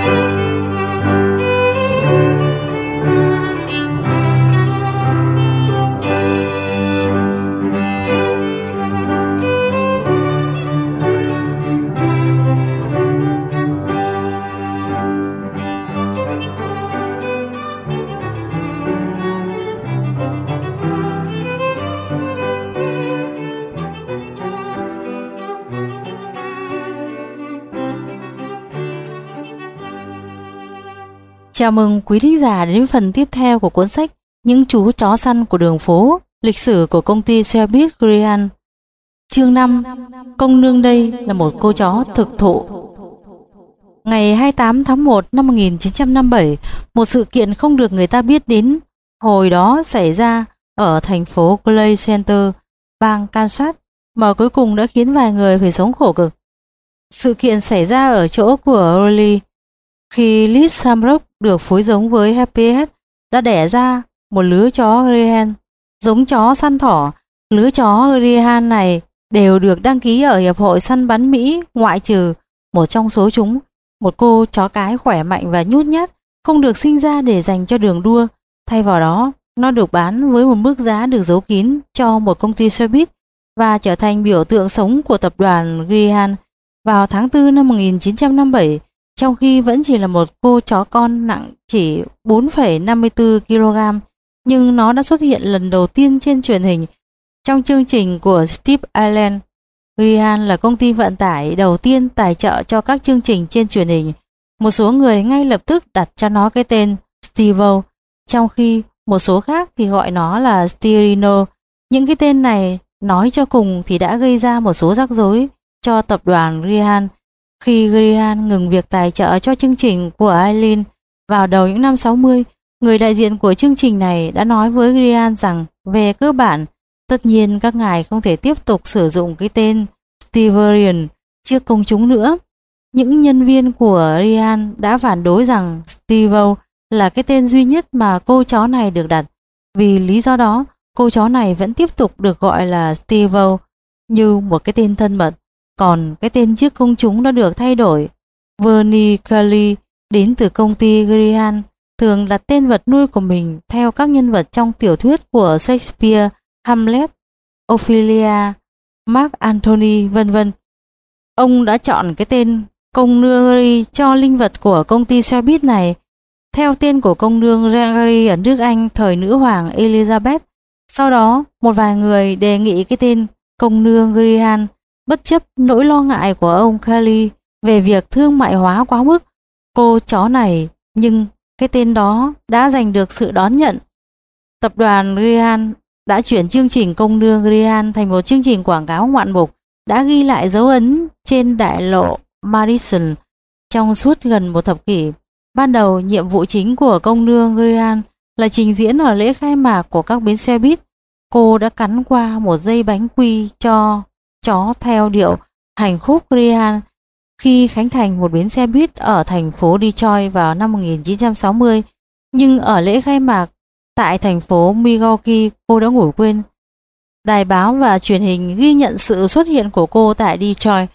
Chào mừng quý thính giả đến phần tiếp theo của cuốn sách Những chú chó săn của đường phố, lịch sử của công ty xe buýt Greyhound. Chương 5. Công nương đây là một cô chó thực thụ. Ngày 28 tháng 1 năm 1957, một sự kiện không được người ta biết đến hồi đó xảy ra ở thành phố Clay Center, bang Kansas, mà cuối cùng đã khiến vài người phải sống khổ cực. Sự kiện xảy ra ở chỗ của Rolly. Khi Liz Shamrock được phối giống với Happyhead đã đẻ ra một lứa chó Greyhound, giống chó săn thỏ. Lứa chó Greyhound này đều được đăng ký ở Hiệp hội săn bắn Mỹ, ngoại trừ một trong số chúng, một cô chó cái khỏe mạnh và nhút nhát, không được sinh ra để dành cho đường đua. Thay vào đó, nó được bán với một mức giá được giấu kín cho một công ty xe buýt và trở thành biểu tượng sống của tập đoàn Greyhound. Vào tháng 4 năm 1957, trong khi vẫn chỉ là một cô chó con nặng chỉ 4,54 kg, nhưng nó đã xuất hiện lần đầu tiên trên truyền hình trong chương trình của Steve Allen. Greyhound là công ty vận tải đầu tiên tài trợ cho các chương trình trên truyền hình. Một số người ngay lập tức đặt cho nó cái tên Steve-O, trong khi một số khác thì gọi nó là Stirino. Những cái tên này nói cho cùng thì đã gây ra một số rắc rối cho tập đoàn Greyhound. Khi Greyhound ngừng việc tài trợ cho chương trình của Allen vào đầu những năm 60, người đại diện của chương trình này đã nói với Greyhound rằng về cơ bản, tất nhiên các ngài không thể tiếp tục sử dụng cái tên Stiverian trước công chúng nữa. Những nhân viên của Greyhound đã phản đối rằng Steve-O là cái tên duy nhất mà cô chó này được đặt. Vì lý do đó, cô chó này vẫn tiếp tục được gọi là Steve-O như một cái tên thân mật. Còn cái tên trước công chúng đã được thay đổi. Vernie Kelly đến từ công ty Greyhound thường đặt tên vật nuôi của mình theo các nhân vật trong tiểu thuyết của Shakespeare, Hamlet, Ophelia, Mark Antony, vân vân. Ông đã chọn cái tên công nương Gary cho linh vật của công ty xe buýt này theo tên của công nương Gary ở nước Anh thời nữ hoàng Elizabeth. Sau đó, một vài người đề nghị cái tên công nương Greyhound bất chấp nỗi lo ngại của ông Kelly về việc thương mại hóa quá mức cô chó này, nhưng cái tên đó đã giành được sự đón nhận. Tập đoàn Greyhound đã chuyển chương trình công nương Greyhound thành một chương trình quảng cáo ngoạn mục đã ghi lại dấu ấn trên đại lộ Madison trong suốt gần một thập kỷ. Ban đầu, nhiệm vụ chính của công nương Greyhound là trình diễn ở lễ khai mạc của các bến xe buýt. Cô đã cắn qua một dây bánh quy cho chó theo điệu hành khúc Greyhound khi khánh thành một bến xe buýt ở thành phố Detroit vào năm 1960. Nhưng ở lễ khai mạc tại thành phố Milwaukee, cô đã ngủ quên. Đài báo và truyền hình ghi nhận sự xuất hiện của cô tại Detroit,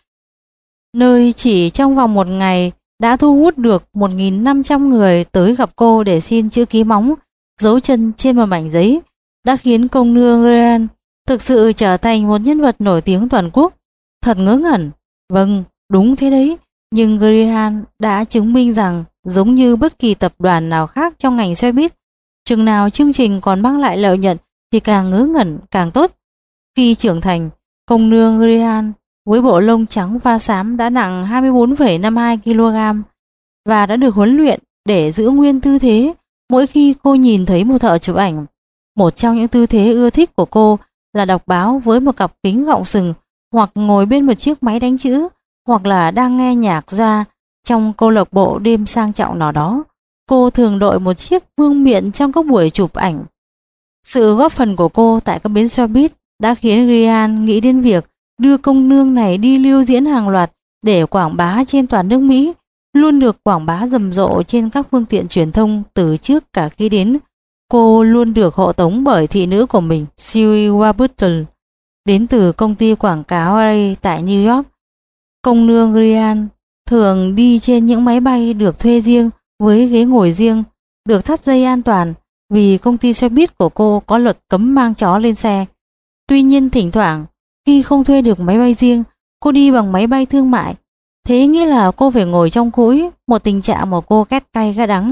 nơi chỉ trong vòng một ngày đã thu hút được 1.500 người tới gặp cô để xin chữ ký móng, dấu chân trên một mảnh giấy, đã khiến công nương Greyhound thực sự trở thành một nhân vật nổi tiếng toàn quốc. Thật ngớ ngẩn. Vâng, đúng thế đấy. Nhưng Greyhound đã chứng minh rằng giống như bất kỳ tập đoàn nào khác trong ngành xe buýt, chừng nào chương trình còn mang lại lợi nhuận thì càng ngớ ngẩn càng tốt. Khi trưởng thành, công nương Greyhound với bộ lông trắng pha xám đã nặng 24,52 kg và đã được huấn luyện để giữ nguyên tư thế mỗi khi cô nhìn thấy một thợ chụp ảnh. Một trong những tư thế ưa thích của cô là đọc báo với một cặp kính gọng sừng, hoặc ngồi bên một chiếc máy đánh chữ, hoặc là đang nghe nhạc ra trong câu lạc bộ đêm sang trọng nào đó. Cô thường đội một chiếc vương miện trong các buổi chụp ảnh. Sự góp phần của cô tại các bến xe buýt đã khiến Greyhound nghĩ đến việc đưa công nương này đi lưu diễn hàng loạt để quảng bá trên toàn nước Mỹ, luôn được quảng bá rầm rộ trên các phương tiện truyền thông từ trước cả khi đến. Cô luôn được hộ tống bởi thị nữ của mình, Sue Warburton, đến từ công ty quảng cáo Ray tại New York. Công nương Greyhound thường đi trên những máy bay được thuê riêng với ghế ngồi riêng, được thắt dây an toàn vì công ty xe buýt của cô có luật cấm mang chó lên xe. Tuy nhiên thỉnh thoảng khi không thuê được máy bay riêng, cô đi bằng máy bay thương mại. Thế nghĩa là cô phải ngồi trong cối, một tình trạng mà cô ghét cay ghét đắng.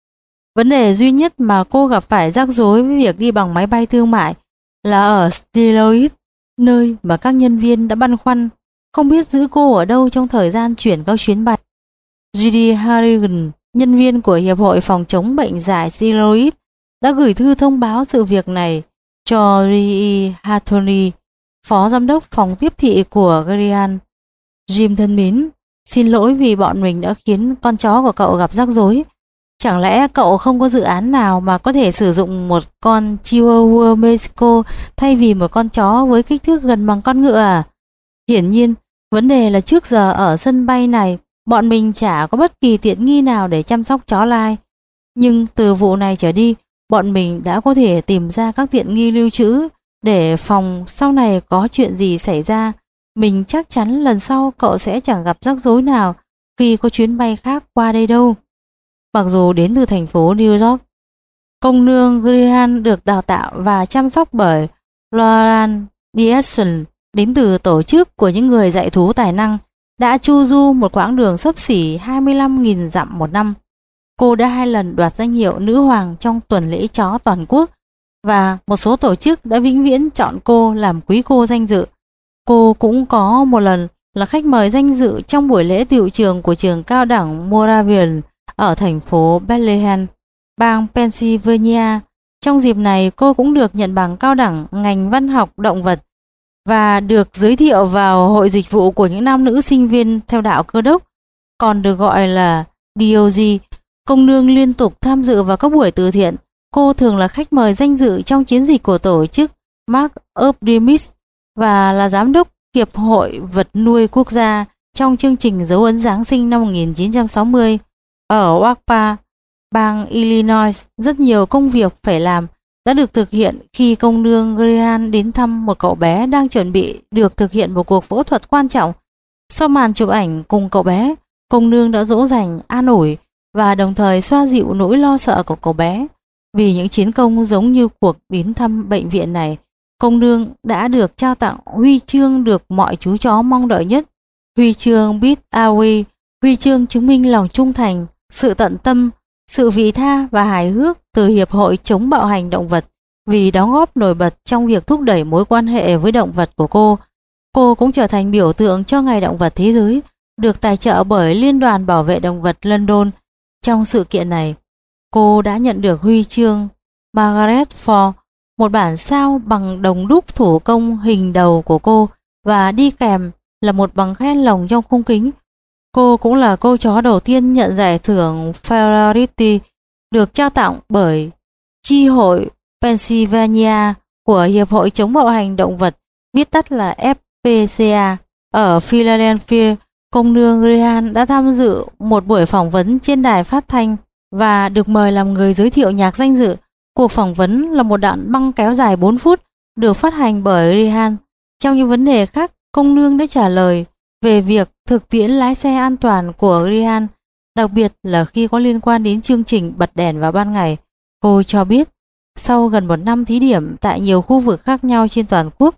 Vấn đề duy nhất mà cô gặp phải rắc rối với việc đi bằng máy bay thương mại là ở Steroid, nơi mà các nhân viên đã băn khoăn không biết giữ cô ở đâu trong thời gian chuyển các chuyến bay. Judy Harrigan, nhân viên của Hiệp hội phòng chống bệnh dại Steroid, đã gửi thư thông báo sự việc này cho Rie Hattori, phó giám đốc phòng tiếp thị của Grian. Jim thân mến, xin lỗi vì bọn mình đã khiến con chó của cậu gặp rắc rối. Chẳng lẽ cậu không có dự án nào mà có thể sử dụng một con Chihuahua Mexico thay vì một con chó với kích thước gần bằng con ngựa à? Hiển nhiên, vấn đề là trước giờ ở sân bay này, bọn mình chả có bất kỳ tiện nghi nào để chăm sóc chó lai. Nhưng từ vụ này trở đi, bọn mình đã có thể tìm ra các tiện nghi lưu trữ để phòng sau này có chuyện gì xảy ra. Mình chắc chắn lần sau cậu sẽ chẳng gặp rắc rối nào khi có chuyến bay khác qua đây đâu. Mặc dù đến từ thành phố New York, công nương Grihan được đào tạo và chăm sóc bởi Lauren Dietzen, đến từ tổ chức của những người dạy thú tài năng, đã chu du một quãng đường xấp xỉ 25.000 dặm một năm. Cô đã 2 lần đoạt danh hiệu nữ hoàng trong tuần lễ chó toàn quốc và một số tổ chức đã vĩnh viễn chọn cô làm quý cô danh dự. Cô cũng có một lần là khách mời danh dự trong buổi lễ tựu trường của trường cao đẳng Moravian ở thành phố Bethlehem, bang Pennsylvania. Trong dịp này, cô cũng được nhận bằng cao đẳng ngành văn học động vật và được giới thiệu vào hội dịch vụ của những nam nữ sinh viên theo đạo Cơ đốc, còn được gọi là DOG. Công nương liên tục tham dự vào các buổi từ thiện. Cô thường là khách mời danh dự trong chiến dịch của tổ chức Mark Optimus và là giám đốc Hiệp hội Vật nuôi Quốc gia trong chương trình dấu ấn Giáng sinh năm 1960. Ở Waukesha, bang Illinois, rất nhiều công việc phải làm đã được thực hiện khi công nương Grihan đến thăm một cậu bé đang chuẩn bị được thực hiện một cuộc phẫu thuật quan trọng. Sau màn chụp ảnh cùng cậu bé, công nương đã dỗ dành, an ủi và đồng thời xoa dịu nỗi lo sợ của cậu bé. Vì những chiến công giống như cuộc đến thăm bệnh viện này, công nương đã được trao tặng huy chương được mọi chú chó mong đợi nhất, huy chương Beat Awi, huy chương chứng minh lòng trung thành, sự tận tâm, sự vị tha và hài hước từ Hiệp hội chống bạo hành động vật vì đóng góp nổi bật trong việc thúc đẩy mối quan hệ với động vật của cô. Cô cũng trở thành biểu tượng cho Ngày Động vật Thế giới, được tài trợ bởi Liên đoàn Bảo vệ Động vật London. Trong sự kiện này, cô đã nhận được huy chương Margaret Ford, một bản sao bằng đồng đúc thủ công hình đầu của cô, và đi kèm là một bằng khen lồng trong khung kính. Cô cũng là cô chó đầu tiên nhận giải thưởng Ferrariti, được trao tặng bởi chi hội Pennsylvania của Hiệp hội chống bạo hành động vật, viết tắt là FPCA. Ở Philadelphia, công nương Grihan đã tham dự một buổi phỏng vấn trên đài phát thanh và được mời làm người giới thiệu nhạc danh dự. Cuộc phỏng vấn là một đoạn băng kéo dài 4 phút, được phát hành bởi Grihan. Trong những vấn đề khác, công nương đã trả lời về việc thực tiễn lái xe an toàn của Grihan, đặc biệt là khi có liên quan đến chương trình bật đèn vào ban ngày. Cô cho biết, sau gần 1 năm thí điểm tại nhiều khu vực khác nhau trên toàn quốc,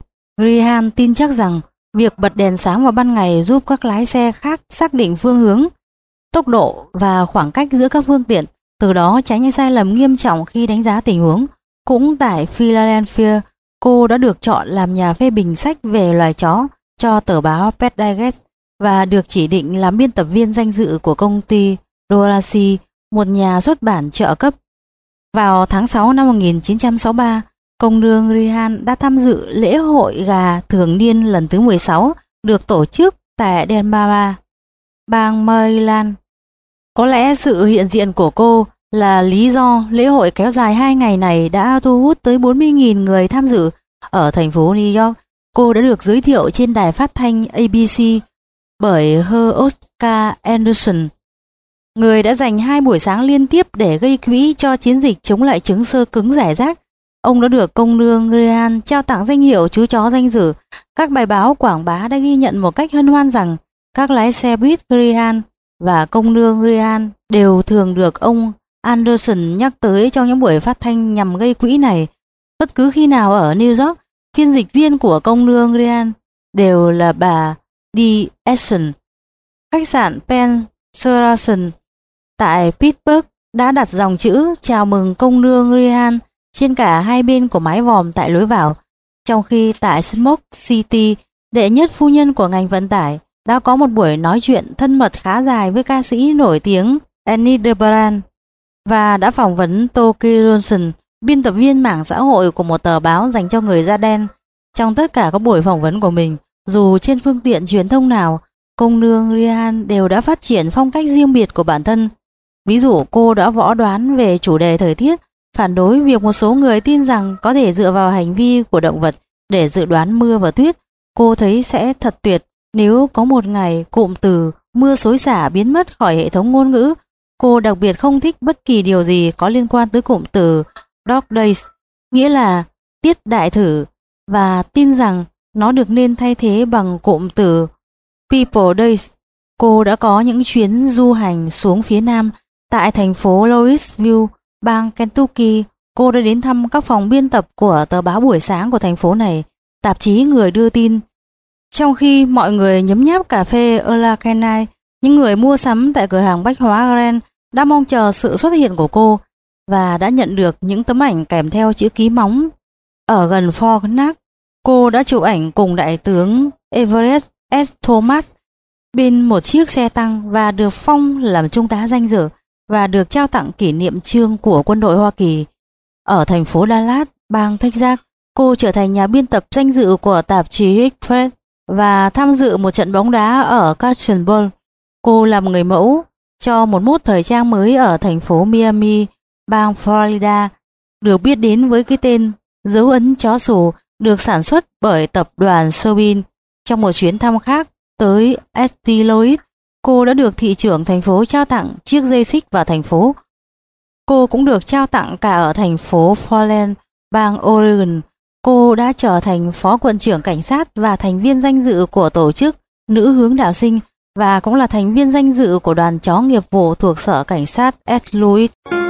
Grihan tin chắc rằng việc bật đèn sáng vào ban ngày giúp các lái xe khác xác định phương hướng, tốc độ và khoảng cách giữa các phương tiện, từ đó tránh những sai lầm nghiêm trọng khi đánh giá tình huống. Cũng tại Philadelphia, cô đã được chọn làm nhà phê bình sách về loài chó cho tờ báo Pet Digest và được chỉ định làm biên tập viên danh dự của công ty Dorasi, một nhà xuất bản trợ cấp. Vào tháng 6 năm 1963, công nương Grihan đã tham dự lễ hội gà thường niên lần thứ 16 được tổ chức tại Denver, bang Maryland. Có lẽ sự hiện diện của cô là lý do lễ hội kéo dài 2 ngày này đã thu hút tới 40.000 người tham dự. Ở thành phố New York, cô đã được giới thiệu trên đài phát thanh ABC bởi Her Oscar Anderson, người đã dành 2 buổi sáng liên tiếp để gây quỹ cho chiến dịch chống lại chứng xơ cứng rải rác. Ông đã được công nương Grihan trao tặng danh hiệu chú chó danh dự. Các bài báo quảng bá đã ghi nhận một cách hân hoan rằng các lái xe buýt Greyhound và công nương Greyhound đều thường được ông Anderson nhắc tới trong những buổi phát thanh nhằm gây quỹ này. Bất cứ khi nào ở New York, phiên dịch viên của công nương Greyhound đều là bà Dee Esson. Khách sạn Penn tại Pittsburgh đã đặt dòng chữ chào mừng công nương Greyhound trên cả hai bên của mái vòm tại lối vào, trong khi tại Smoke City, đệ nhất phu nhân của ngành vận tải đã có một buổi nói chuyện thân mật khá dài với ca sĩ nổi tiếng Annie DeBran và đã phỏng vấn Toki Johnson, biên tập viên mảng xã hội của một tờ báo dành cho người da đen. Trong tất cả các buổi phỏng vấn của mình, dù trên phương tiện truyền thông nào, công nương Greyhound đều đã phát triển phong cách riêng biệt của bản thân. Ví dụ, cô đã võ đoán về chủ đề thời tiết, phản đối việc một số người tin rằng có thể dựa vào hành vi của động vật để dự đoán mưa và tuyết. Cô thấy sẽ thật tuyệt nếu có một ngày cụm từ mưa xối xả biến mất khỏi hệ thống ngôn ngữ. Cô đặc biệt không thích bất kỳ điều gì có liên quan tới cụm từ Dog Days, nghĩa là tiết đại thử, và tin rằng nó được nên thay thế bằng cụm từ People Days. Cô đã có những chuyến du hành xuống phía Nam. Tại thành phố Louisville, bang Kentucky, cô đã đến thăm các phòng biên tập của tờ báo buổi sáng của thành phố này, tạp chí Người đưa tin. Trong khi mọi người nhấm nháp cà phê Erlakenai, những người mua sắm tại cửa hàng bách hóa Grand đã mong chờ sự xuất hiện của cô và đã nhận được những tấm ảnh kèm theo chữ ký móng. Ở gần Fort Knox, cô đã chụp ảnh cùng đại tướng Everett S. Thomas bên một chiếc xe tăng và được phong làm trung tá danh dự và được trao tặng kỷ niệm chương của quân đội Hoa Kỳ. Ở thành phố Dallas, bang Texas, cô trở thành nhà biên tập danh dự của tạp chí Express và tham dự một trận bóng đá ở Cotton Bowl. Cô làm người mẫu cho một mốt thời trang mới ở thành phố Miami, bang Florida, được biết đến với cái tên dấu ấn chó sù, được sản xuất bởi tập đoàn Sobeys. Trong một chuyến thăm khác tới St. Louis, cô đã được thị trưởng thành phố trao tặng chiếc dây xích vào thành phố. Cô cũng được trao tặng cả ở thành phố Portland, bang Oregon. Cô đã trở thành phó quận trưởng cảnh sát và thành viên danh dự của tổ chức Nữ hướng đạo sinh, và cũng là thành viên danh dự của đoàn chó nghiệp vụ thuộc sở cảnh sát St. Louis.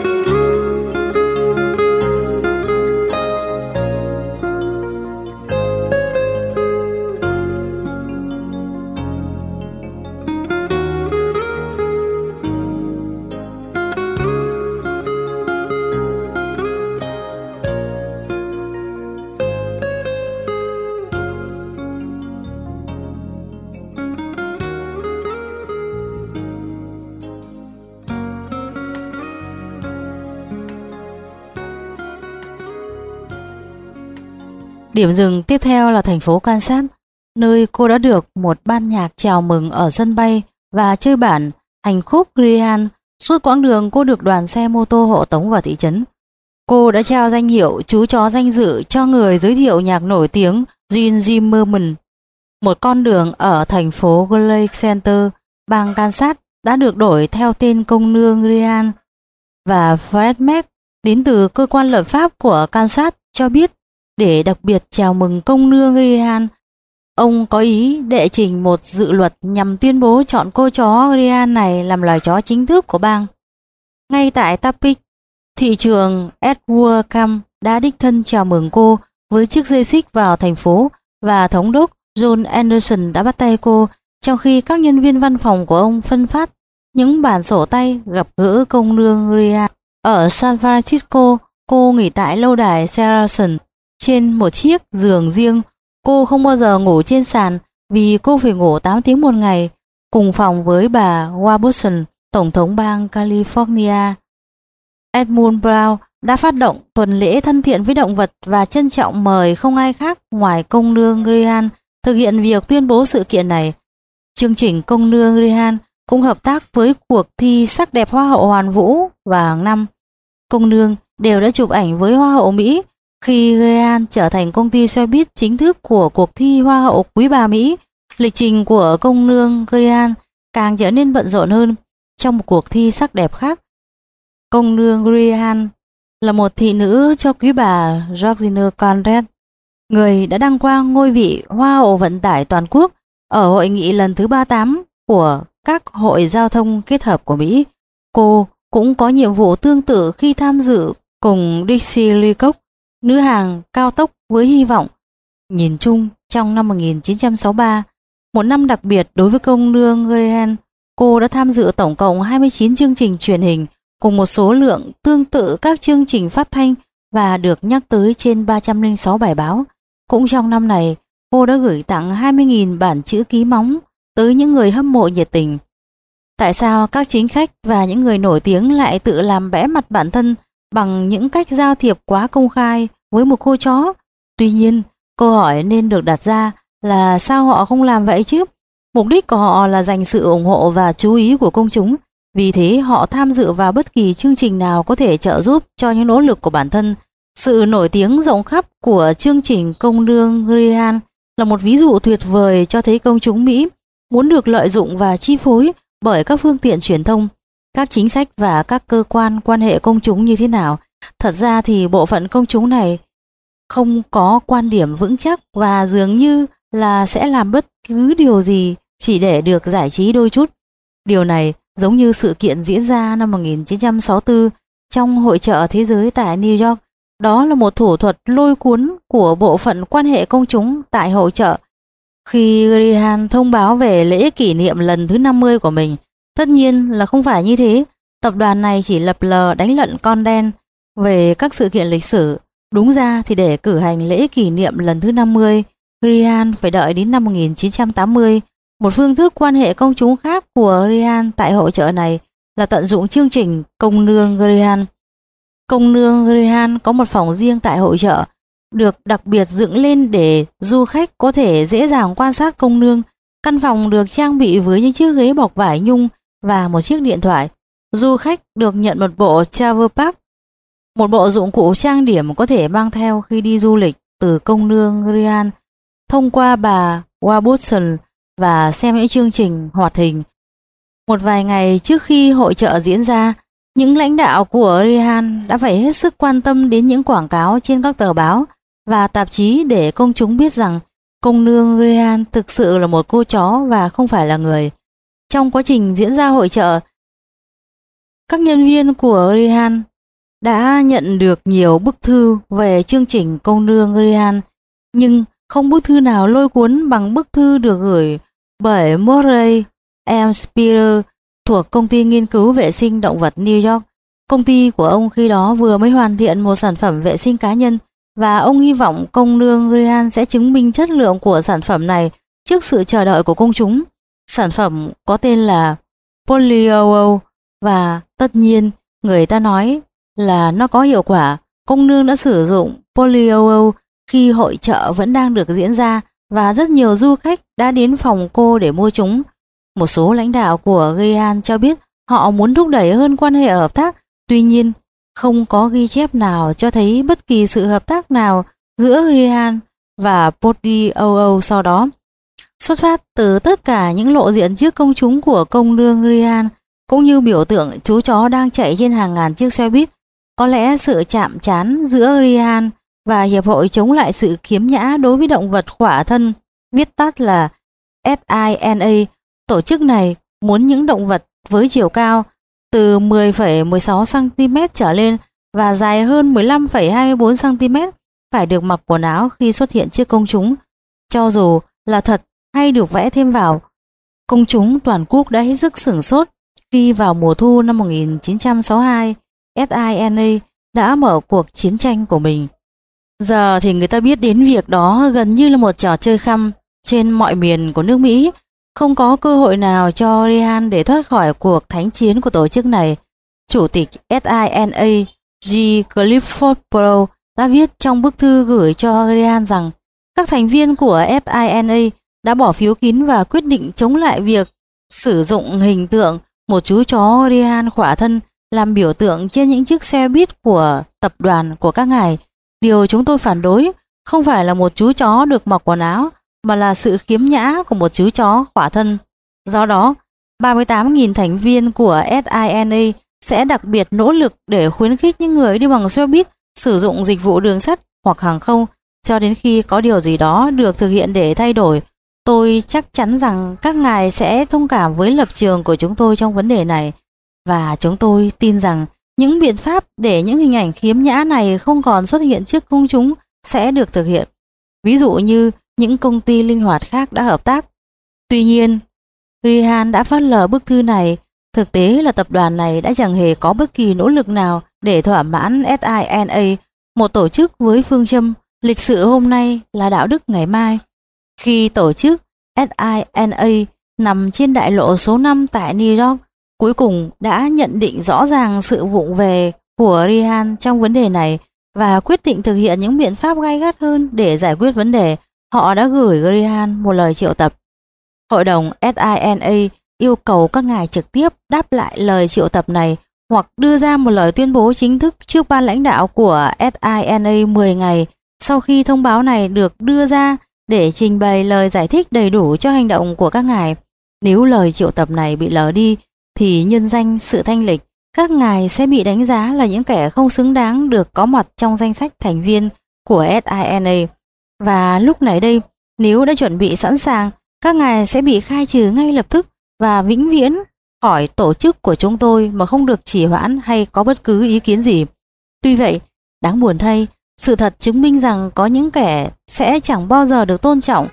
Điểm dừng tiếp theo là thành phố Kansas, nơi cô đã được một ban nhạc chào mừng ở sân bay và chơi bản hành khúc Greyhound. Suốt quãng đường cô được đoàn xe mô tô hộ tống vào thị trấn. Cô đã trao danh hiệu chú chó danh dự cho người giới thiệu nhạc nổi tiếng Gene Zimmerman. Một con đường ở thành phố Glade Center, bang Kansas đã được đổi theo tên công nương Greyhound, và Fred Mack đến từ cơ quan lập pháp của Kansas cho biết để đặc biệt chào mừng công nương Greyhound, ông có ý đệ trình một dự luật nhằm tuyên bố chọn cô chó Greyhound này làm loài chó chính thức của bang. Ngay tại Tappic, thị trưởng Edward Cam đã đích thân chào mừng cô với chiếc dây xích vào thành phố, và thống đốc John Anderson đã bắt tay cô, trong khi các nhân viên văn phòng của ông phân phát những bản sổ tay gặp gỡ công nương Greyhound. Ở San Francisco, cô nghỉ tại lâu đài Sheraton trên một chiếc giường riêng. Cô không bao giờ ngủ trên sàn vì cô phải ngủ 8 tiếng một ngày, cùng phòng với bà Warburton, tổng thống bang California. Edmund Brown đã phát động tuần lễ thân thiện với động vật và trân trọng mời không ai khác ngoài công nương Greyhound thực hiện việc tuyên bố sự kiện này. Chương trình công nương Greyhound cũng hợp tác với cuộc thi sắc đẹp Hoa hậu Hoàn Vũ, và hàng năm công nương đều đã chụp ảnh với Hoa hậu Mỹ khi Greyhound trở thành công ty xe buýt chính thức của cuộc thi Hoa hậu Quý bà Mỹ. Lịch trình của công nương Greyhound càng trở nên bận rộn hơn. Trong một cuộc thi sắc đẹp khác, công nương Greyhound là một thị nữ cho quý bà Georgina Conrad, người đã đăng quang ngôi vị Hoa hậu vận tải toàn quốc ở hội nghị lần thứ 38 của các hội giao thông kết hợp của Mỹ. Cô cũng có nhiệm vụ tương tự khi tham dự cùng Dixie Leacock, nữ hàng cao tốc với hy vọng. Nhìn chung, trong năm 1963, một năm đặc biệt đối với công nương Graham, cô đã tham dự tổng cộng 29 chương trình truyền hình cùng một số lượng tương tự các chương trình phát thanh và được nhắc tới trên 306 bài báo. Cũng trong năm này, cô đã gửi tặng 20.000 bản chữ ký móng tới những người hâm mộ nhiệt tình. Tại sao các chính khách và những người nổi tiếng lại tự làm bẽ mặt bản thân bằng những cách giao thiệp quá công khai với một cô chó? Tuy nhiên, câu hỏi nên được đặt ra là sao họ không làm vậy chứ? Mục đích của họ là giành sự ủng hộ và chú ý của công chúng. Vì thế họ tham dự vào bất kỳ chương trình nào có thể trợ giúp cho những nỗ lực của bản thân. Sự nổi tiếng rộng khắp của chương trình công nương Graham là một ví dụ tuyệt vời cho thấy công chúng Mỹ muốn được lợi dụng và chi phối bởi các phương tiện truyền thông, các chính sách và các cơ quan quan hệ công chúng như thế nào. Thật ra thì bộ phận công chúng này không có quan điểm vững chắc và dường như là sẽ làm bất cứ điều gì chỉ để được giải trí đôi chút. Điều này giống như sự kiện diễn ra năm 1964 trong hội chợ thế giới tại New York. Đó là một thủ thuật lôi cuốn của bộ phận quan hệ công chúng tại hội chợ. Khi Graham thông báo về lễ kỷ niệm lần thứ 50 của mình, tất nhiên là không phải như thế. Tập đoàn này chỉ lập lờ đánh lận con đen về các sự kiện lịch sử. Đúng ra thì để cử hành lễ kỷ niệm lần thứ 50, Graham phải đợi đến năm 1980. Một phương thức quan hệ công chúng khác của Graham tại hội chợ này là tận dụng chương trình công nương Graham. Công nương Graham có một phòng riêng tại hội chợ, được đặc biệt dựng lên để du khách có thể dễ dàng quan sát công nương. Căn phòng được trang bị với những chiếc ghế bọc vải nhung và một chiếc điện thoại. Du khách được nhận một bộ travel pack, một bộ dụng cụ trang điểm có thể mang theo khi đi du lịch từ công nương Graham, thông qua bà Warburton và xem những chương trình hoạt hình. Một vài ngày trước khi hội chợ diễn ra, những lãnh đạo của Graham đã phải hết sức quan tâm đến những quảng cáo trên các tờ báo và tạp chí để công chúng biết rằng công nương Graham thực sự là một cô chó và không phải là người. Trong quá trình diễn ra hội chợ, các nhân viên của Graham đã nhận được nhiều bức thư về chương trình công nương Graham, nhưng không bức thư nào lôi cuốn bằng bức thư được gửi bởi Murray M. Spear thuộc công ty nghiên cứu vệ sinh động vật New York. Công ty của ông khi đó vừa mới hoàn thiện một sản phẩm vệ sinh cá nhân và ông hy vọng công nương Graham sẽ chứng minh chất lượng của sản phẩm này trước sự chờ đợi của công chúng. Sản phẩm có tên là Polio và tất nhiên người ta nói là nó có hiệu quả. Công nương đã sử dụng Polio khi hội chợ vẫn đang được diễn ra và rất nhiều du khách đã đến phòng cô để mua chúng. Một số lãnh đạo của Graham cho biết họ muốn thúc đẩy hơn quan hệ hợp tác, tuy nhiên không có ghi chép nào cho thấy bất kỳ sự hợp tác nào giữa Graham và Polio sau đó. Xuất phát từ tất cả những lộ diện trước công chúng của công nương Graham, cũng như biểu tượng chú chó đang chạy trên hàng ngàn chiếc xe buýt, có lẽ sự chạm trán giữa Graham và Hiệp hội chống lại sự khiếm nhã đối với động vật khỏa thân, viết tắt là SINA. Tổ chức này muốn những động vật với chiều cao từ 10,16 cm trở lên và dài hơn 15,24 cm phải được mặc quần áo khi xuất hiện trước công chúng, cho dù là thật hay được vẽ thêm vào. Công chúng toàn quốc đã hết sức sửng sốt khi vào mùa thu năm 1962, SINA đã mở cuộc chiến tranh của mình. Giờ thì người ta biết đến việc đó gần như là một trò chơi khăm trên mọi miền của nước Mỹ. Không có cơ hội nào cho Graham để thoát khỏi cuộc thánh chiến của tổ chức này. Chủ tịch SINA G. Clifford Pro đã viết trong bức thư gửi cho Graham rằng các thành viên của SINA đã bỏ phiếu kín và quyết định chống lại việc sử dụng hình tượng một chú chó Graham khỏa thân làm biểu tượng trên những chiếc xe buýt của tập đoàn của các ngài. Điều chúng tôi phản đối không phải là một chú chó được mặc quần áo, mà là sự khiếm nhã của một chú chó khỏa thân. Do đó, 38.000 thành viên của SINA sẽ đặc biệt nỗ lực để khuyến khích những người đi bằng xe buýt sử dụng dịch vụ đường sắt hoặc hàng không cho đến khi có điều gì đó được thực hiện để thay đổi. Tôi chắc chắn rằng các ngài sẽ thông cảm với lập trường của chúng tôi trong vấn đề này, và chúng tôi tin rằng những biện pháp để những hình ảnh khiếm nhã này không còn xuất hiện trước công chúng sẽ được thực hiện. Ví dụ như những công ty linh hoạt khác đã hợp tác. Tuy nhiên, Rihan đã phớt lờ bức thư này. Thực tế là tập đoàn này đã chẳng hề có bất kỳ nỗ lực nào để thỏa mãn SINA, một tổ chức với phương châm lịch sự hôm nay là đạo đức ngày mai. Khi tổ chức SINA nằm trên đại lộ số 5 tại New York, cuối cùng đã nhận định rõ ràng sự vụng về của Rihan trong vấn đề này và quyết định thực hiện những biện pháp gay gắt hơn để giải quyết vấn đề. Họ đã gửi Rihan một lời triệu tập. Hội đồng SINA yêu cầu các ngài trực tiếp đáp lại lời triệu tập này hoặc đưa ra một lời tuyên bố chính thức trước ban lãnh đạo của SINA 10 ngày sau khi thông báo này được đưa ra để trình bày lời giải thích đầy đủ cho hành động của các ngài. Nếu lời triệu tập này bị lờ đi thì nhân danh sự thanh lịch, các ngài sẽ bị đánh giá là những kẻ không xứng đáng được có mặt trong danh sách thành viên của SINA. Và lúc này đây, nếu đã chuẩn bị sẵn sàng, các ngài sẽ bị khai trừ ngay lập tức và vĩnh viễn khỏi tổ chức của chúng tôi mà không được trì hoãn hay có bất cứ ý kiến gì. Tuy vậy, đáng buồn thay, sự thật chứng minh rằng có những kẻ sẽ chẳng bao giờ được tôn trọng.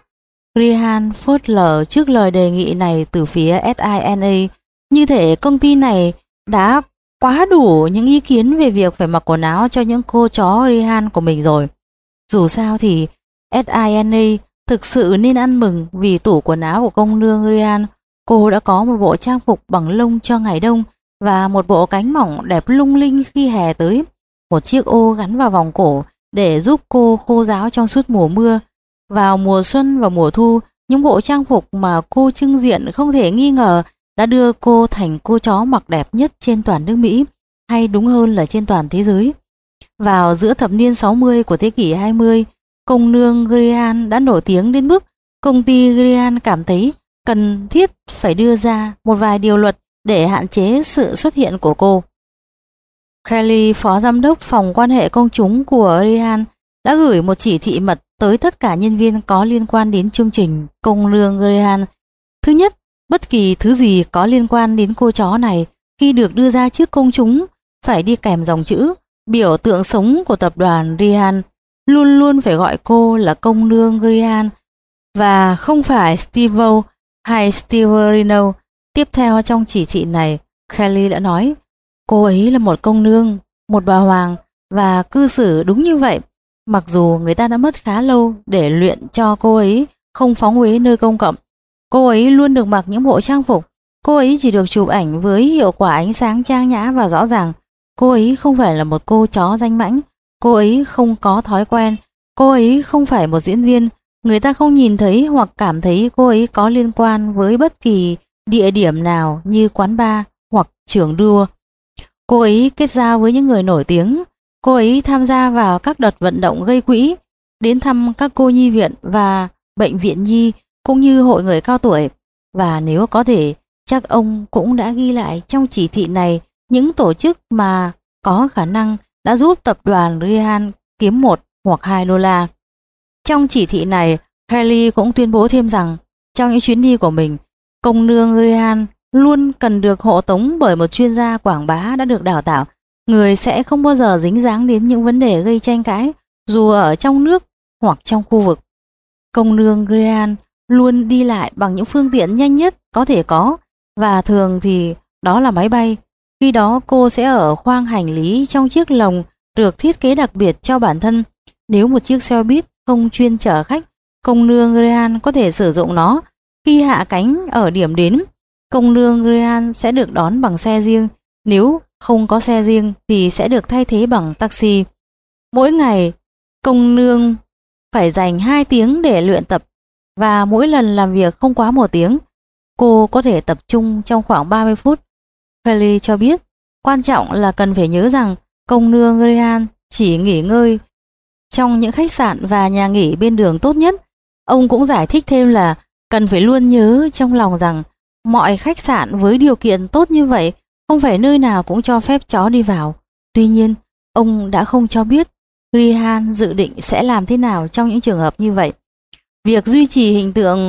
Rihan phớt lờ trước lời đề nghị này từ phía SINA, như thể công ty này đã quá đủ những ý kiến về việc phải mặc quần áo cho những cô chó Rihan của mình rồi. Dù sao thì SINA thực sự nên ăn mừng vì tủ quần áo của công nương Rihan. Cô đã có một bộ trang phục bằng lông cho ngày đông và một bộ cánh mỏng đẹp lung linh khi hè tới. Một chiếc ô gắn vào vòng cổ để giúp cô khô ráo trong suốt mùa mưa. Vào mùa xuân và mùa thu, những bộ trang phục mà cô trưng diện không thể nghi ngờ đã đưa cô thành cô chó mặc đẹp nhất trên toàn nước Mỹ, hay đúng hơn là trên toàn thế giới. Vào giữa thập niên 60 của thế kỷ 20, công nương Rihan đã nổi tiếng đến mức công ty Rihan cảm thấy cần thiết phải đưa ra một vài điều luật để hạn chế sự xuất hiện của cô. Kelly, phó giám đốc phòng quan hệ công chúng của Rihan, đã gửi một chỉ thị mật tới tất cả nhân viên có liên quan đến chương trình công nương Rihan. Thứ nhất, bất kỳ thứ gì có liên quan đến cô chó này khi được đưa ra trước công chúng phải đi kèm dòng chữ biểu tượng sống của tập đoàn Rihan, luôn luôn phải gọi cô là công nương Rihan và không phải Steve hay Steverino. Tiếp theo trong chỉ thị này, Kelly đã nói cô ấy là một công nương, một bà hoàng và cư xử đúng như vậy, mặc dù người ta đã mất khá lâu để luyện cho cô ấy không phóng uế nơi công cộng. Cô ấy luôn được mặc những bộ trang phục, cô ấy chỉ được chụp ảnh với hiệu quả ánh sáng trang nhã và rõ ràng. Cô ấy không phải là một cô chó danh mãnh, cô ấy không có thói quen, cô ấy không phải một diễn viên. Người ta không nhìn thấy hoặc cảm thấy cô ấy có liên quan với bất kỳ địa điểm nào như quán bar hoặc trường đua. Cô ấy kết giao với những người nổi tiếng, cô ấy tham gia vào các đợt vận động gây quỹ, đến thăm các cô nhi viện và bệnh viện nhi cũng như hội người cao tuổi. Và nếu có thể, chắc ông cũng đã ghi lại trong chỉ thị này những tổ chức mà có khả năng đã giúp tập đoàn Rihan kiếm 1 hoặc 2 đô la. Trong chỉ thị này, Kelly cũng tuyên bố thêm rằng trong những chuyến đi của mình, công nương Rihan luôn cần được hộ tống bởi một chuyên gia quảng bá đã được đào tạo, người sẽ không bao giờ dính dáng đến những vấn đề gây tranh cãi dù ở trong nước hoặc trong khu vực. Công nương Rihan luôn đi lại bằng những phương tiện nhanh nhất có thể có, và thường thì đó là máy bay. Khi đó cô sẽ ở khoang hành lý trong chiếc lồng được thiết kế đặc biệt cho bản thân. Nếu một chiếc xe buýt không chuyên chở khách, công nương Rihan có thể sử dụng nó. Khi hạ cánh ở điểm đến, công nương Rihan sẽ được đón bằng xe riêng. Nếu không có xe riêng thì sẽ được thay thế bằng taxi. Mỗi ngày, công nương phải dành 2 tiếng để luyện tập và mỗi lần làm việc không quá 1 tiếng. Cô có thể tập trung trong khoảng 30 phút. Kelly cho biết, quan trọng là cần phải nhớ rằng công nương Rihan chỉ nghỉ ngơi trong những khách sạn và nhà nghỉ bên đường tốt nhất. Ông cũng giải thích thêm là cần phải luôn nhớ trong lòng rằng mọi khách sạn với điều kiện tốt như vậy không phải nơi nào cũng cho phép chó đi vào. Tuy nhiên, ông đã không cho biết Rihan dự định sẽ làm thế nào trong những trường hợp như vậy. Việc duy trì hình tượng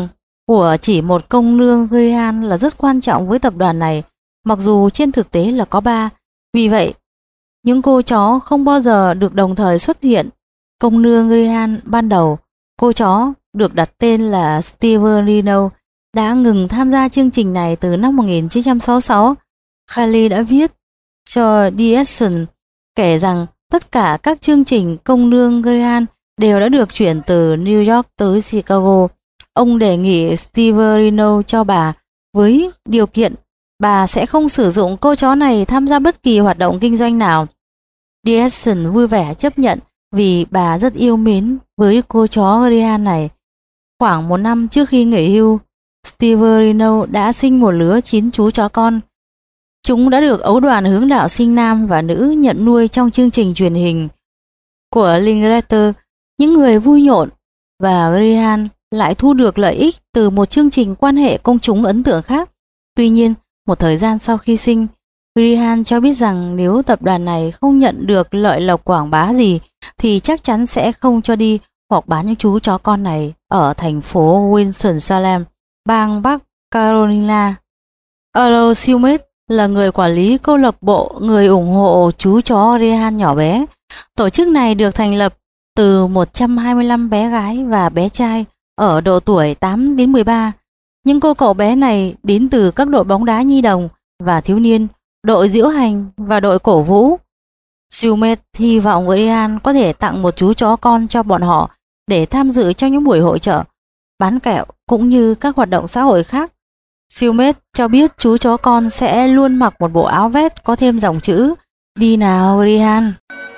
của chỉ một công nương Grihan là rất quan trọng với tập đoàn này, mặc dù trên thực tế là có 3. Vì vậy, những cô chó không bao giờ được đồng thời xuất hiện. Công nương Grihan ban đầu, cô chó được đặt tên là Steverino, đã ngừng tham gia chương trình này từ năm 1966. Kylie đã viết cho The Action kể rằng tất cả các chương trình công nương Grihan đều đã được chuyển từ New York tới Chicago. Ông đề nghị Steverino cho bà với điều kiện bà sẽ không sử dụng cô chó này tham gia bất kỳ hoạt động kinh doanh nào. Dyson vui vẻ chấp nhận vì bà rất yêu mến với cô chó Grihan này. Khoảng 1 năm trước khi nghỉ hưu, Steverino đã sinh một lứa 9 chú chó con. Chúng đã được ấu đoàn hướng đạo sinh nam và nữ nhận nuôi trong chương trình truyền hình của Linklater. Những người vui nhộn và Grihan lại thu được lợi ích từ một chương trình quan hệ công chúng ấn tượng khác. Tuy nhiên, một thời gian sau khi sinh, Grihan cho biết rằng nếu tập đoàn này không nhận được lợi lộc quảng bá gì thì chắc chắn sẽ không cho đi hoặc bán những chú chó con này ở thành phố Winston-Salem, bang Bắc Carolina. Earl Summit là người quản lý câu lạc bộ người ủng hộ chú chó Grihan nhỏ bé. Tổ chức này được thành lập từ 125 bé gái và bé trai ở độ tuổi 8 đến 13. Những cô cậu bé này đến từ các đội bóng đá nhi đồng và thiếu niên, đội diễu hành và đội cổ vũ. Summit hy vọng Grihan có thể tặng một chú chó con cho bọn họ để tham dự trong những buổi hội chợ, bán kẹo cũng như các hoạt động xã hội khác. Summit cho biết chú chó con sẽ luôn mặc một bộ áo vest có thêm dòng chữ "Đi nào Grihan".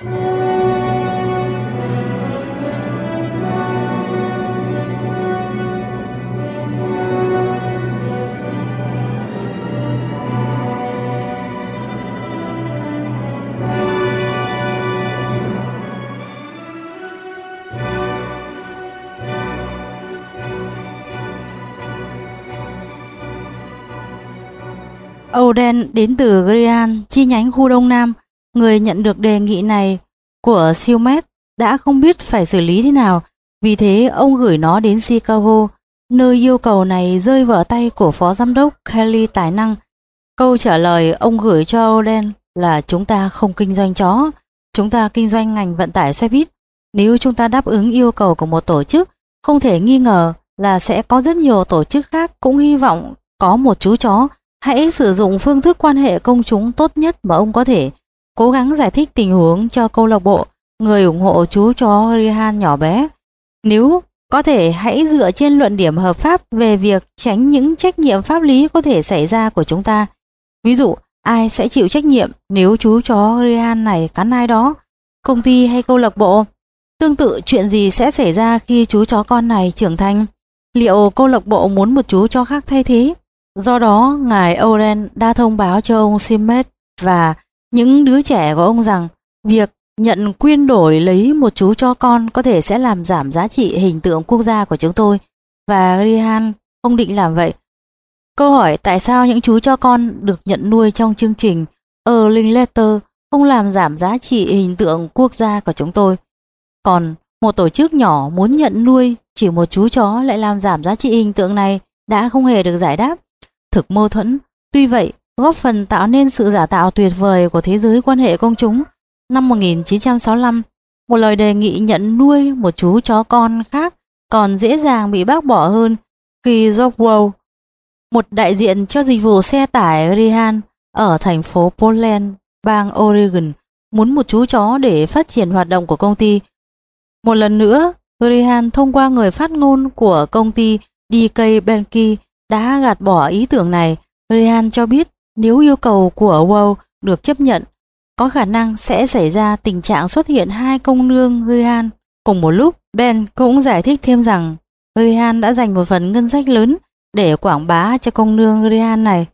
Oden đến từ Grihan, chi nhánh khu Đông Nam. Người nhận được đề nghị này của Summit đã không biết phải xử lý thế nào, vì thế ông gửi nó đến Chicago, nơi yêu cầu này rơi vào tay của phó giám đốc Kelly tài năng. Câu trả lời ông gửi cho Oden là: chúng ta không kinh doanh chó, chúng ta kinh doanh ngành vận tải xe buýt. Nếu chúng ta đáp ứng yêu cầu của một tổ chức, không thể nghi ngờ là sẽ có rất nhiều tổ chức khác cũng hy vọng có một chú chó. Hãy sử dụng phương thức quan hệ công chúng tốt nhất mà ông có thể. Cố gắng giải thích tình huống cho câu lạc bộ người ủng hộ chú chó Grihan nhỏ bé. Nếu có thể, hãy dựa trên luận điểm hợp pháp về việc tránh những trách nhiệm pháp lý có thể xảy ra của chúng ta. Ví dụ, ai sẽ chịu trách nhiệm nếu chú chó Grihan này cắn ai đó, công ty hay câu lạc bộ? Tương tự, chuyện gì sẽ xảy ra khi chú chó con này trưởng thành? Liệu câu lạc bộ muốn một chú chó khác thay thế? Do đó, ngài Oden đã thông báo cho ông Summit và những đứa trẻ của ông rằng việc nhận quyên đổi lấy một chú chó con có thể sẽ làm giảm giá trị hình tượng quốc gia của chúng tôi, và Grihan không định làm vậy. Câu hỏi tại sao những chú chó con được nhận nuôi trong chương trình ở Linklater không làm giảm giá trị hình tượng quốc gia của chúng tôi, còn một tổ chức nhỏ muốn nhận nuôi chỉ một chú chó lại làm giảm giá trị hình tượng này đã không hề được giải đáp. Thực mâu thuẫn, tuy vậy góp phần tạo nên sự giả tạo tuyệt vời của thế giới quan hệ công chúng. Năm 1965, một lời đề nghị nhận nuôi một chú chó con khác còn dễ dàng bị bác bỏ hơn khi Rockwell, một đại diện cho dịch vụ xe tải Grihan ở thành phố Portland, bang Oregon, muốn một chú chó để phát triển hoạt động của công ty. Một lần nữa, Grihan thông qua người phát ngôn của công ty DK Benke đã gạt bỏ ý tưởng này. Grihan cho biết nếu yêu cầu của Wow được chấp nhận, có khả năng sẽ xảy ra tình trạng xuất hiện 2 công nương Grihan cùng một lúc. Ben cũng giải thích thêm rằng Grihan đã dành một phần ngân sách lớn để quảng bá cho công nương Grihan này,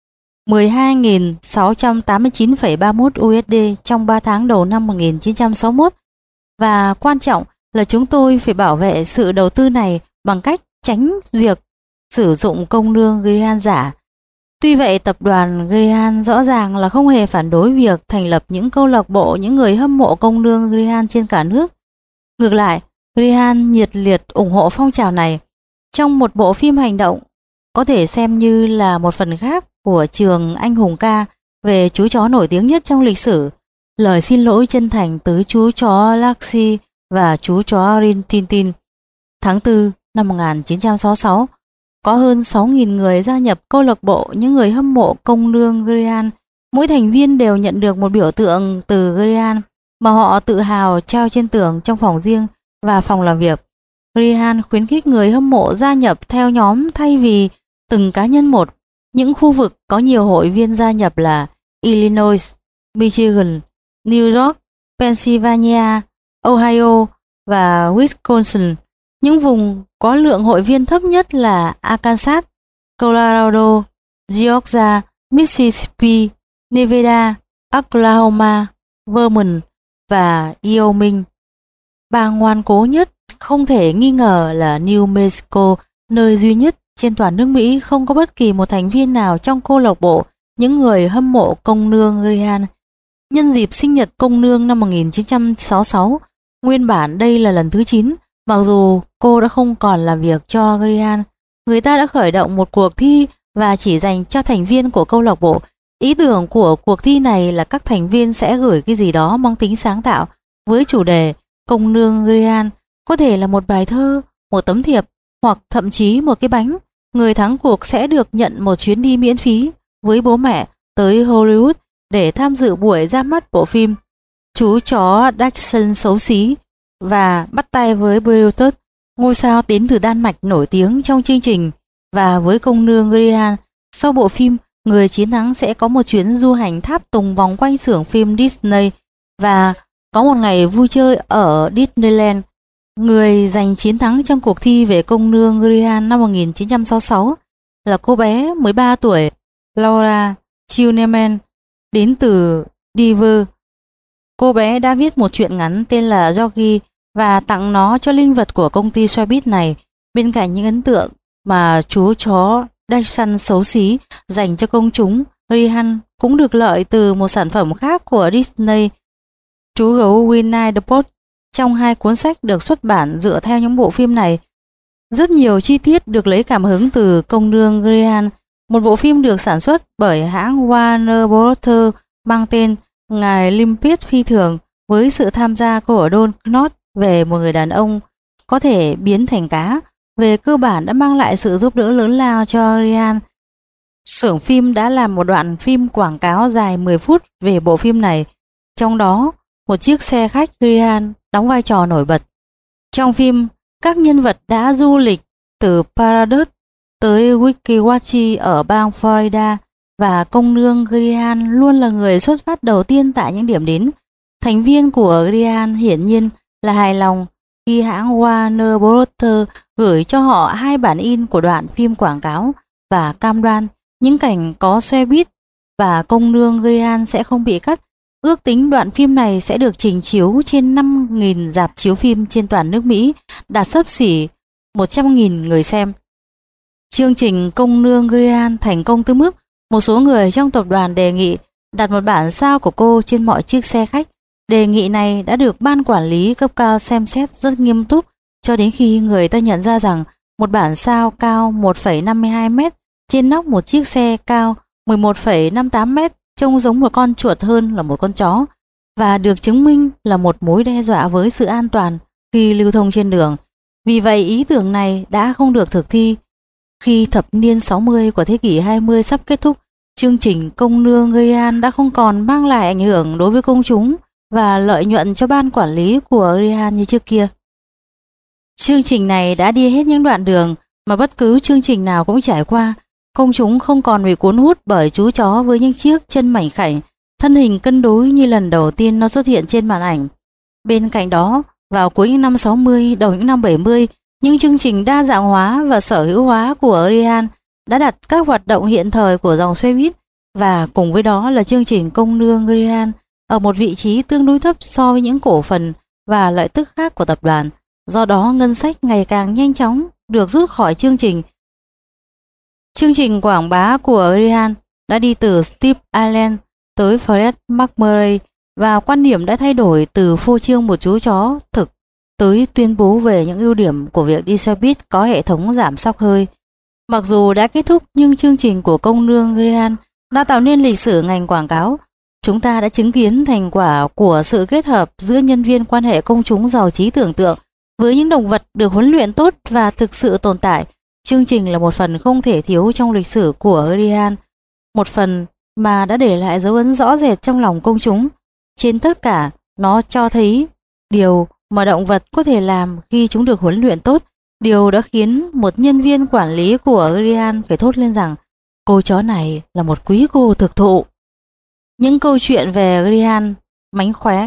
12.689,31 USD trong 3 tháng đầu năm 1961. Và quan trọng là chúng tôi phải bảo vệ sự đầu tư này bằng cách tránh việc sử dụng công nương Grihan giả. Tuy vậy, tập đoàn Grihan rõ ràng là không hề phản đối việc thành lập những câu lạc bộ những người hâm mộ công nương Grihan trên cả nước. Ngược lại, Grihan nhiệt liệt ủng hộ phong trào này. trong một bộ phim hành động, có thể xem như là một phần khác của trường anh hùng ca về chú chó nổi tiếng nhất trong lịch sử. Lời xin lỗi chân thành tới chú chó Laxi và chú chó Rin Tin Tin. Tháng 4 năm 1966, có hơn 6.000 người gia nhập câu lạc bộ những người hâm mộ công nương Grian. Mỗi thành viên đều nhận được một biểu tượng từ Grian mà họ tự hào treo trên tường trong phòng riêng và phòng làm việc. Grian khuyến khích người hâm mộ gia nhập theo nhóm thay vì từng cá nhân một. Những khu vực có nhiều hội viên gia nhập là Illinois, Michigan, New York, Pennsylvania, Ohio và Wisconsin. Những vùng có lượng hội viên thấp nhất là Arkansas, Colorado, Georgia, Mississippi, Nevada, Oklahoma, Vermont và Wyoming. Bang ngoan cố nhất không thể nghi ngờ là New Mexico, nơi duy nhất trên toàn nước Mỹ không có bất kỳ một thành viên nào trong câu lạc bộ những người hâm mộ công nương Grian. Nhân dịp sinh nhật công nương năm 1966, nguyên bản đây là lần thứ 9, mặc dù cô đã không còn làm việc cho Grian, người ta đã khởi động một cuộc thi và chỉ dành cho thành viên của câu lạc bộ. Ý tưởng của cuộc thi này là các thành viên sẽ gửi cái gì đó mang tính sáng tạo với chủ đề công nương Grian, có thể là một bài thơ, một tấm thiệp hoặc thậm chí một cái bánh. Người thắng cuộc sẽ được nhận một chuyến đi miễn phí với bố mẹ tới Hollywood để tham dự buổi ra mắt bộ phim Chú chó Dachshund xấu xí và bắt tay với Brutus, ngôi sao đến từ Đan Mạch nổi tiếng trong chương trình. Và với công nương Grian, sau bộ phim, người chiến thắng sẽ có một chuyến du hành tháp tùng vòng quanh xưởng phim Disney và có một ngày vui chơi ở Disneyland. Người giành chiến thắng trong cuộc thi về công nương Grian năm 1966 là cô bé 13 tuổi Laura Chiuneman đến từ Denver. Cô bé đã viết một truyện ngắn tên là Yogi và tặng nó cho linh vật của công ty xe buýt này. Bên cạnh những ấn tượng mà chú chó Dachshund xấu xí dành cho công chúng, Grian cũng được lợi từ một sản phẩm khác của Disney, chú gấu Winnie the Pooh. Trong hai cuốn sách được xuất bản dựa theo những bộ phim này, rất nhiều chi tiết được lấy cảm hứng từ công nương Grian. Một bộ phim được sản xuất bởi hãng Warner Bros. Mang tên Ngài Limpet Phi Thường, với sự tham gia của Don Knotts về một người đàn ông có thể biến thành cá, về cơ bản đã mang lại sự giúp đỡ lớn lao cho Grian. Xưởng phim đã làm một đoạn phim quảng cáo dài 10 phút về bộ phim này, trong đó một chiếc xe khách Grian đóng vai trò nổi bật. Trong phim, các nhân vật đã du lịch từ Paradise tới Wekiwachi ở bang Florida và công nương Grian luôn là người xuất phát đầu tiên tại những điểm đến. Thành viên của Grian hiển nhiên là hài lòng khi hãng Warner Bros. Gửi cho họ 2 bản in của đoạn phim quảng cáo và cam đoan những cảnh có xe buýt và công nương Grian sẽ không bị cắt. Ước tính đoạn phim này sẽ được trình chiếu trên 5.000 rạp chiếu phim trên toàn nước Mỹ, đạt xấp xỉ 100.000 người xem. Chương trình công nương Grian thành công tới mức một số người trong tập đoàn đề nghị đặt một bản sao của cô trên mọi chiếc xe khách. Đề nghị này đã được ban quản lý cấp cao xem xét rất nghiêm túc, cho đến khi người ta nhận ra rằng một bản sao cao 1,52 m trên nóc một chiếc xe cao 11,58 m trông giống một con chuột hơn là một con chó, và được chứng minh là một mối đe dọa với sự an toàn khi lưu thông trên đường. Vì vậy ý tưởng này đã không được thực thi. Khi thập niên 60 của thế kỷ 20 sắp kết thúc, chương trình công nương Grian đã không còn mang lại ảnh hưởng đối với công chúng và lợi nhuận cho ban quản lý của Grian như trước kia. Chương trình này đã đi hết những đoạn đường mà bất cứ chương trình nào cũng trải qua. Công chúng không còn bị cuốn hút bởi chú chó với những chiếc chân mảnh khảnh, thân hình cân đối như lần đầu tiên nó xuất hiện trên màn ảnh. Bên cạnh đó, vào cuối những năm 60, đầu những năm 70, những chương trình đa dạng hóa và sở hữu hóa của Grian đã đặt các hoạt động hiện thời của dòng xe buýt, và cùng với đó là chương trình công nương Grian ở một vị trí tương đối thấp so với những cổ phần và lợi tức khác của tập đoàn. Do đó, ngân sách ngày càng nhanh chóng được rút khỏi chương trình. Chương trình quảng bá của Grian đã đi từ Steve Allen tới Fred McMurray, và quan điểm đã thay đổi từ phô trương một chú chó thực tới tuyên bố về những ưu điểm của việc đi xe buýt có hệ thống giảm xóc hơi. Mặc dù đã kết thúc nhưng chương trình của công nương Graham đã tạo nên lịch sử ngành quảng cáo. Chúng ta đã chứng kiến thành quả của sự kết hợp giữa nhân viên quan hệ công chúng giàu trí tưởng tượng với những động vật được huấn luyện tốt và thực sự tồn tại. Chương trình là một phần không thể thiếu trong lịch sử của Graham, một phần mà đã để lại dấu ấn rõ rệt trong lòng công chúng. Trên tất cả, nó cho thấy điều mà động vật có thể làm khi chúng được huấn luyện tốt. Điều đã khiến một nhân viên quản lý của Graham phải thốt lên rằng cô chó này là một quý cô thực thụ. Những câu chuyện về Graham mánh khóe.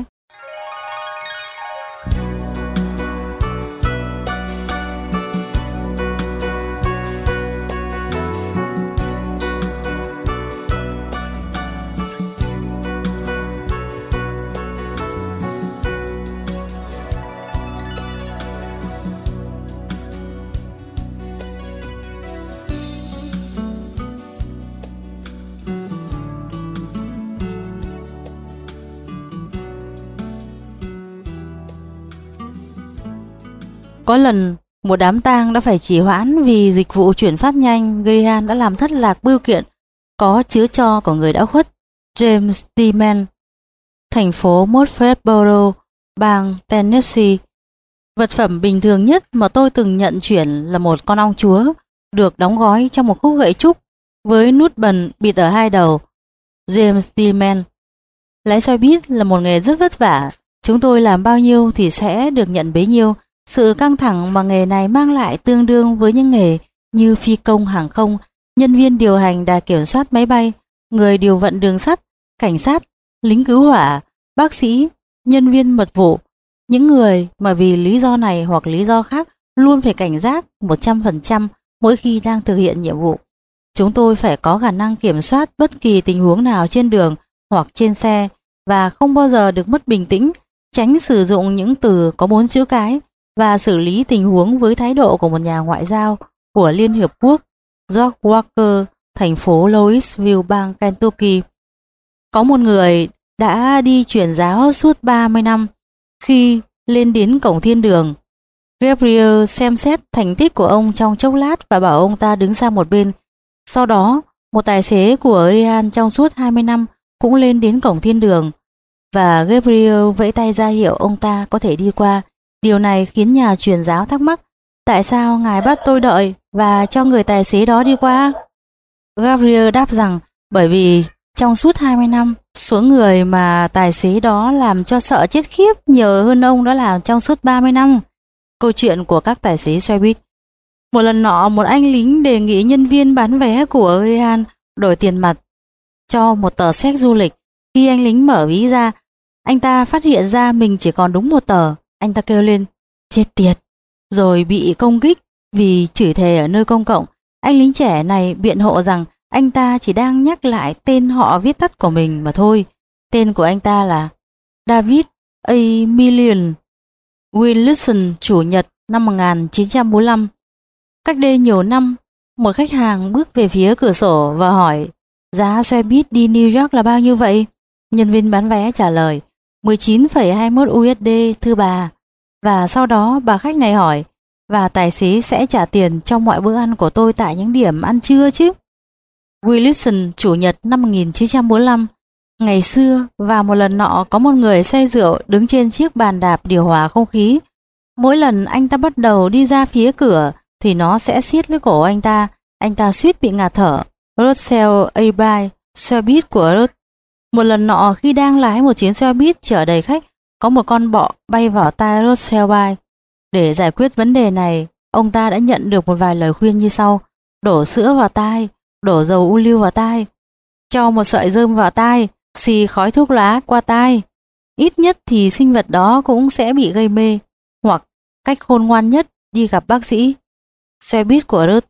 Có lần, một đám tang đã phải trì hoãn vì dịch vụ chuyển phát nhanh. Graham đã làm thất lạc bưu kiện có chứa tro của người đã khuất James Tillman, thành phố Murfreesboro, bang Tennessee. Vật phẩm bình thường nhất mà tôi từng nhận chuyển là một con ong chúa được đóng gói trong một khúc gậy trúc với nút bần bịt ở hai đầu. James Tillman: lái xe buýt là một nghề rất vất vả. Chúng tôi làm bao nhiêu thì sẽ được nhận bấy nhiêu. Sự căng thẳng mà nghề này mang lại tương đương với những nghề như phi công hàng không, nhân viên điều hành đài kiểm soát máy bay, người điều vận đường sắt, cảnh sát, lính cứu hỏa, bác sĩ, nhân viên mật vụ. Những người mà vì lý do này hoặc lý do khác luôn phải cảnh giác 100% mỗi khi đang thực hiện nhiệm vụ. Chúng tôi phải có khả năng kiểm soát bất kỳ tình huống nào trên đường hoặc trên xe và không bao giờ được mất bình tĩnh, tránh sử dụng những từ có 4 chữ cái và xử lý tình huống với thái độ của một nhà ngoại giao của Liên Hiệp Quốc. George Walker, thành phố Louisville, bang Kentucky. Có một người đã đi truyền giáo suốt 30 năm. Khi lên đến cổng thiên đường, Gabriel xem xét thành tích của ông trong chốc lát và bảo ông ta đứng sang một bên. Sau đó, một tài xế của Ryan trong suốt 20 năm cũng lên đến cổng thiên đường và Gabriel vẫy tay ra hiệu ông ta có thể đi qua. Điều này khiến nhà truyền giáo thắc mắc: tại sao ngài bắt tôi đợi và cho người tài xế đó đi qua? Gabriel đáp rằng bởi vì trong suốt 20 năm, số người mà tài xế đó làm cho sợ chết khiếp nhiều hơn ông đã làm trong suốt 30 năm. Câu chuyện của các tài xế xe buýt. Một lần nọ, một anh lính đề nghị nhân viên bán vé của Ryan đổi tiền mặt cho một tờ séc du lịch. Khi anh lính mở ví ra, anh ta phát hiện ra mình chỉ còn đúng một tờ. Anh ta kêu lên chết tiệt, rồi bị công kích vì chửi thề ở nơi công cộng. Anh lính trẻ này biện hộ rằng anh ta chỉ đang nhắc lại tên họ viết tắt của mình mà thôi. Tên của anh ta là David A. Million Wilson, chủ nhật năm 1945. Cách đây nhiều năm, một khách hàng bước về phía cửa sổ và hỏi giá xe buýt đi New York là bao nhiêu vậy? Nhân viên bán vé trả lời 19,21 USD thưa bà. Và sau đó bà khách này hỏi và tài xế sẽ trả tiền trong mọi bữa ăn của tôi tại những điểm ăn trưa chứ? Wilson, chủ nhật năm 1945. Ngày xưa và một lần nọ có một người say rượu đứng trên chiếc bàn đạp điều hòa không khí. Mỗi lần anh ta bắt đầu đi ra phía cửa thì nó sẽ siết lấy cổ anh ta suýt bị ngạt thở. Russell A. xe buýt của Ruth. Một lần nọ khi đang lái một chuyến xe buýt chở đầy khách, có một con bọ bay vào tai Russell A. Để giải quyết vấn đề này, ông ta đã nhận được một vài lời khuyên như sau: đổ sữa vào tai, đổ dầu ô liu vào tai, cho một sợi rơm vào tai, xì khói thuốc lá qua tai. Ít nhất thì sinh vật đó cũng sẽ bị gây mê. Hoặc cách khôn ngoan nhất, đi gặp bác sĩ. Xe buýt của Ruth.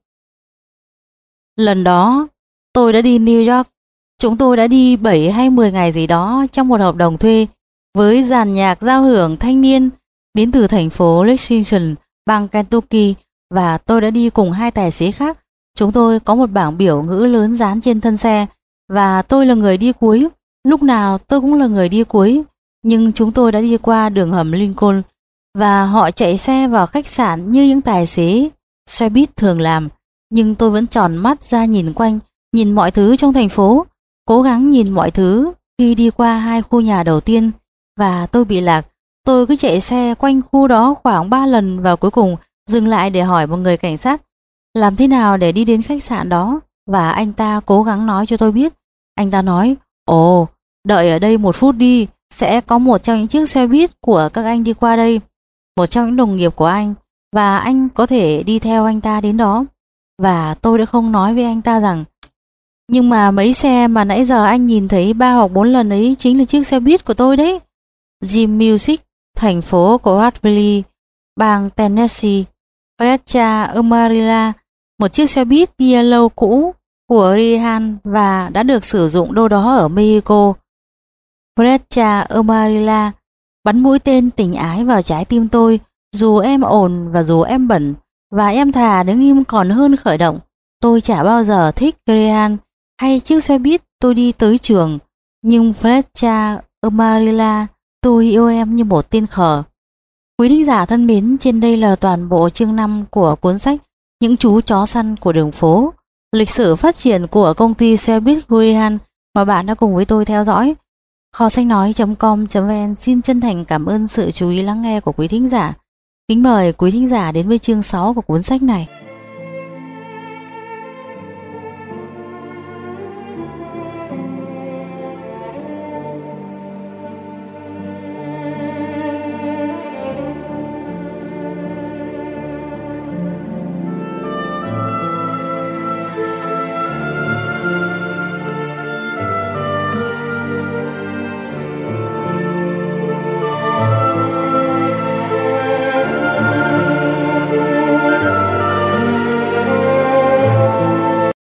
Lần đó tôi đã đi New York. Chúng tôi đã đi 7 hay 10 ngày gì đó trong một hợp đồng thuê với dàn nhạc giao hưởng thanh niên đến từ thành phố Lexington, bang Kentucky, và tôi đã đi cùng hai tài xế khác. Chúng tôi có một bảng biểu ngữ lớn dán trên thân xe và tôi là người đi cuối. Lúc nào tôi cũng là người đi cuối, nhưng chúng tôi đã đi qua đường hầm Lincoln và họ chạy xe vào khách sạn như những tài xế xe buýt thường làm. Nhưng tôi vẫn tròn mắt ra nhìn quanh, nhìn mọi thứ trong thành phố, cố gắng nhìn mọi thứ khi đi qua 2 khu nhà đầu tiên, và tôi bị lạc. Tôi cứ chạy xe quanh khu đó khoảng 3 lần và cuối cùng dừng lại để hỏi một người cảnh sát làm thế nào để đi đến khách sạn đó, và anh ta cố gắng nói cho tôi biết. Anh ta nói: "Ồ, đợi ở đây 1 phút đi, sẽ có một trong những chiếc xe buýt của các anh đi qua đây, một trong những đồng nghiệp của anh, và anh có thể đi theo anh ta đến đó." Và tôi đã không nói với anh ta rằng: "Nhưng mà mấy xe mà nãy giờ anh nhìn thấy 3 hoặc 4 lần ấy chính là chiếc xe buýt của tôi đấy." Jim Music, thành phố Coatesville, bang Tennessee. Freccia Amarilla, một chiếc xe buýt Yellow cũ của Rihan và đã được sử dụng đâu đó ở Mexico. Freccia Amarilla bắn mũi tên tình ái vào trái tim tôi, dù em ồn và dù em bẩn, và em thà đứng im còn hơn khởi động. Tôi chả bao giờ thích Rihan hay chiếc xe buýt tôi đi tới trường, nhưng Freccia Amarilla, tôi yêu em như một tên khờ. Quý thính giả thân mến, trên đây là toàn bộ chương 5 của cuốn sách Những chú chó săn của đường phố, lịch sử phát triển của công ty xe buýt Gurihan mà bạn đã cùng với tôi theo dõi. Kho sách nói.com.vn xin chân thành cảm ơn sự chú ý lắng nghe của quý thính giả. Kính mời quý thính giả đến với chương 6 của cuốn sách này.